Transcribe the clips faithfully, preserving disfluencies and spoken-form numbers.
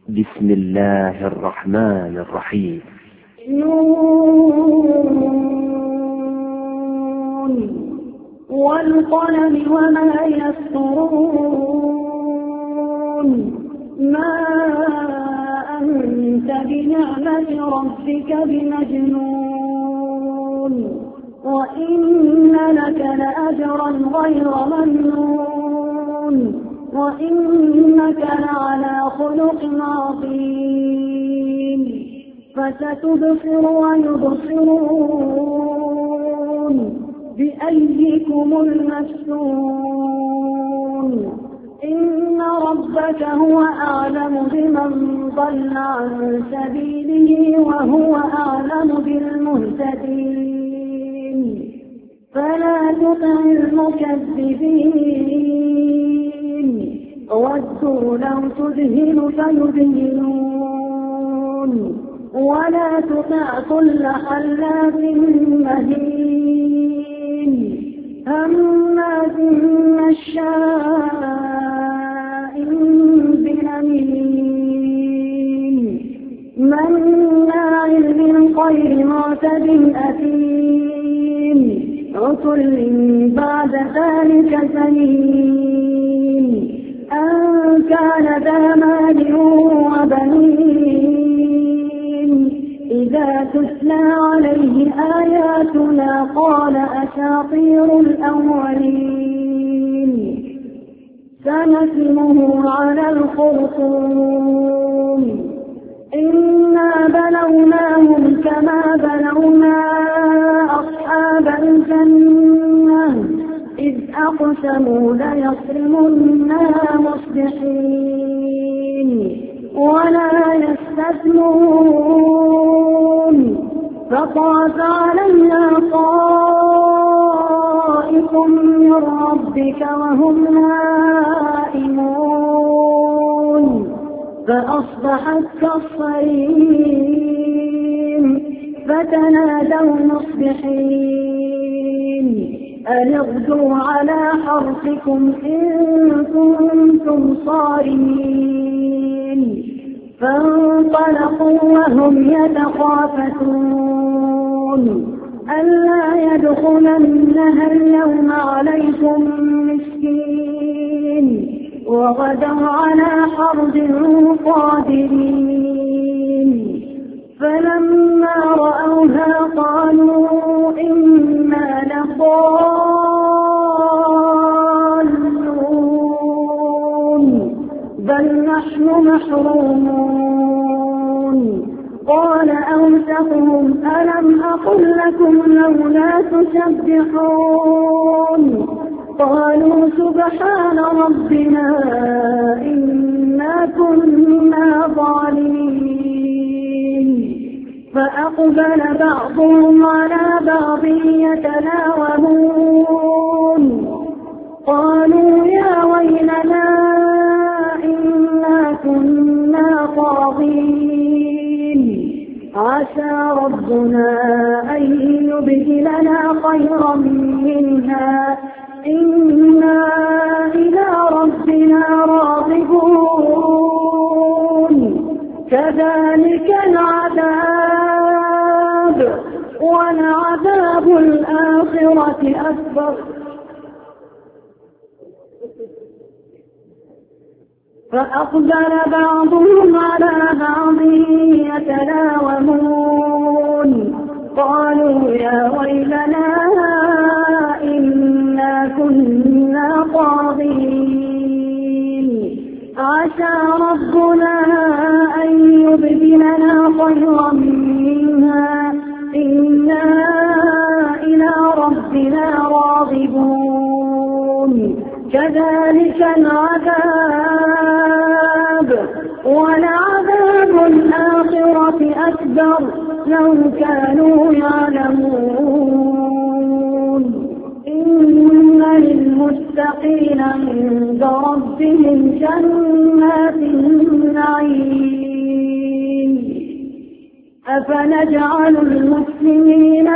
بسم الله الرحمن الرحيم. نون والقلم وما يسطرون ما أنت بنعمة ربك بمجنون وإن لك لأجرا غير ممنون وإنك لعلى خلق عظيم فستبصر ويبصرون بأيكم المفتون إن ربك هو أعلم بمن ضل عن سبيله وهو أعلم بالمهتدين فلا تطع المكذبين ودوا لو تدهن فيدهنون ولا تطع كل حلاف مهين هماز مشاء بنميم مناع للخير معتد أثيم عتل بعد ذلك زنيم أن كان ذا مال وبنين إذا تتلى عليه آياتنا قال أساطير الأولين سنسمه على الخرطوم إنا بلوناهم كما بلونا أصحاب الجنة إذ أقسموا ليصرمنها مصبحين ولا يستثنون فطاف علينا طائف من ربك وهم نائمون فأصبحت كالصريم فتنادوا مصبحين أن اغدوا على حرثكم إن كنتم صارمين فانطلقوا وهم يتخافتون ألا يدخلنها اليوم عليكم مسكين وغدوا على حرد قادرين فلما رأوها قالوا إنا لضالون بل نحن محرومون قال أوسطهم ألم أقل لكم لولا تسبحون قالوا سبحان ربنا إنا كنا ظالمين فأقبل بعضهم على بعض يتلاومون قالوا يا ويلنا إنا كنا طاغين عسى ربنا أن يبدلنا خيرا منها إنا إلى ربنا راغبون كذلك العذاب ولعذاب الآخرة أكبر فأقبل بعضهم على بعض يتلاومون قالوا يا ويلنا إنا كنا طاغين عسى ربنا أن يبدلنا خيرا منها إنا إلى ربنا راغبون كذلك العذاب ولعذاب الآخرة أكبر لو كانوا يعلمون إن للمتقين عند ربهم جنات النعيم أفنجعل المسلمين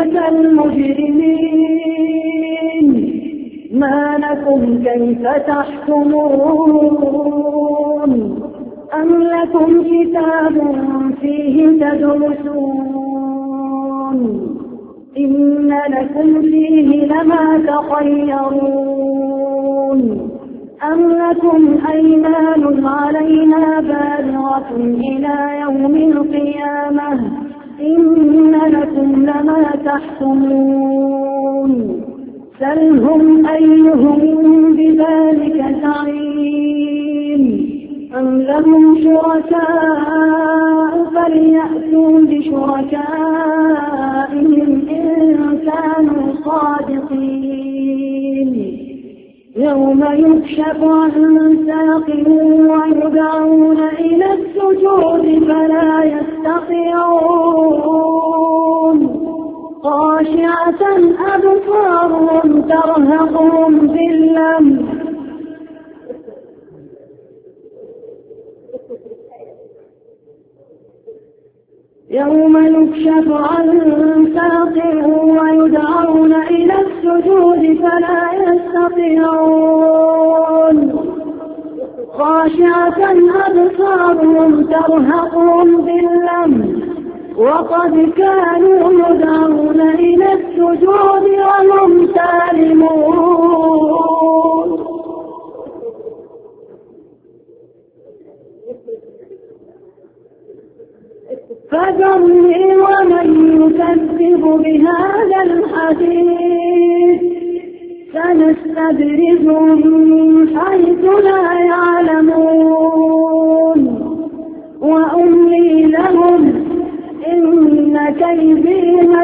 كالمجرمين ما لكم كيف تحكمون أم لكم كتاب فيه تدرسون إن لكم فيه لما تخيرون أم لكم أيمان علينا بالغة إلى يوم القيامة إن لكم لما تحكمون سلهم أيهم بذلك زعيم أم لهم شركاء فليأتوا بشركائهم إن كانوا صادقين يوم يكشف عن ساق ويدعون إلى السجود فلا يستطيعون خاشعة أبصارهم ترهقهم ذلة يوم يكشف عن ساق ويدعون إلى السجود فلا يستطيعون خاشعة أبصارهم ترهقهم ذلة وقد كانوا يدعون إلى السجود وهم سالمون فذرني ومن يكذب بهذا الحديث سنستدرجهم من حيث لا يعلمون وأملي لهم إن كيدي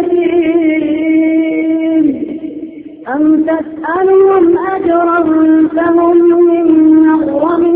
متين أم تسألهم أجرا فهم من مغرم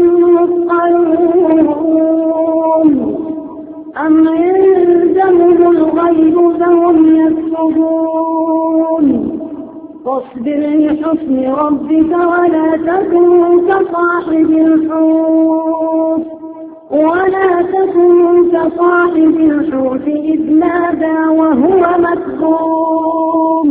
مثقلون أم عندهم الغيب فهم يكتبون فاصبر لحسن ربك ولا تكن كصاحب الحوت ولا تكن كصاحب الحوت إذ نادى وهو مكظوم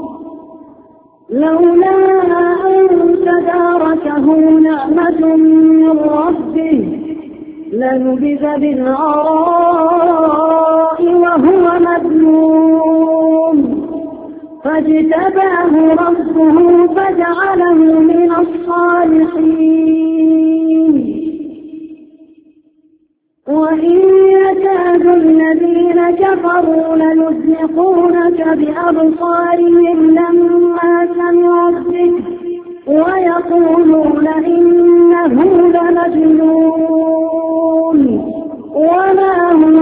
لولا أن تداركه نعمة من ربه لنبذ بالعراء وهو مذموم فاجتباه ربه فجعله من الصالحين وإن يكاد الذين كفروا ليزلقونك بأبصارهم لما سمعوا الذكر ويقولون إنه لمجنون وما هو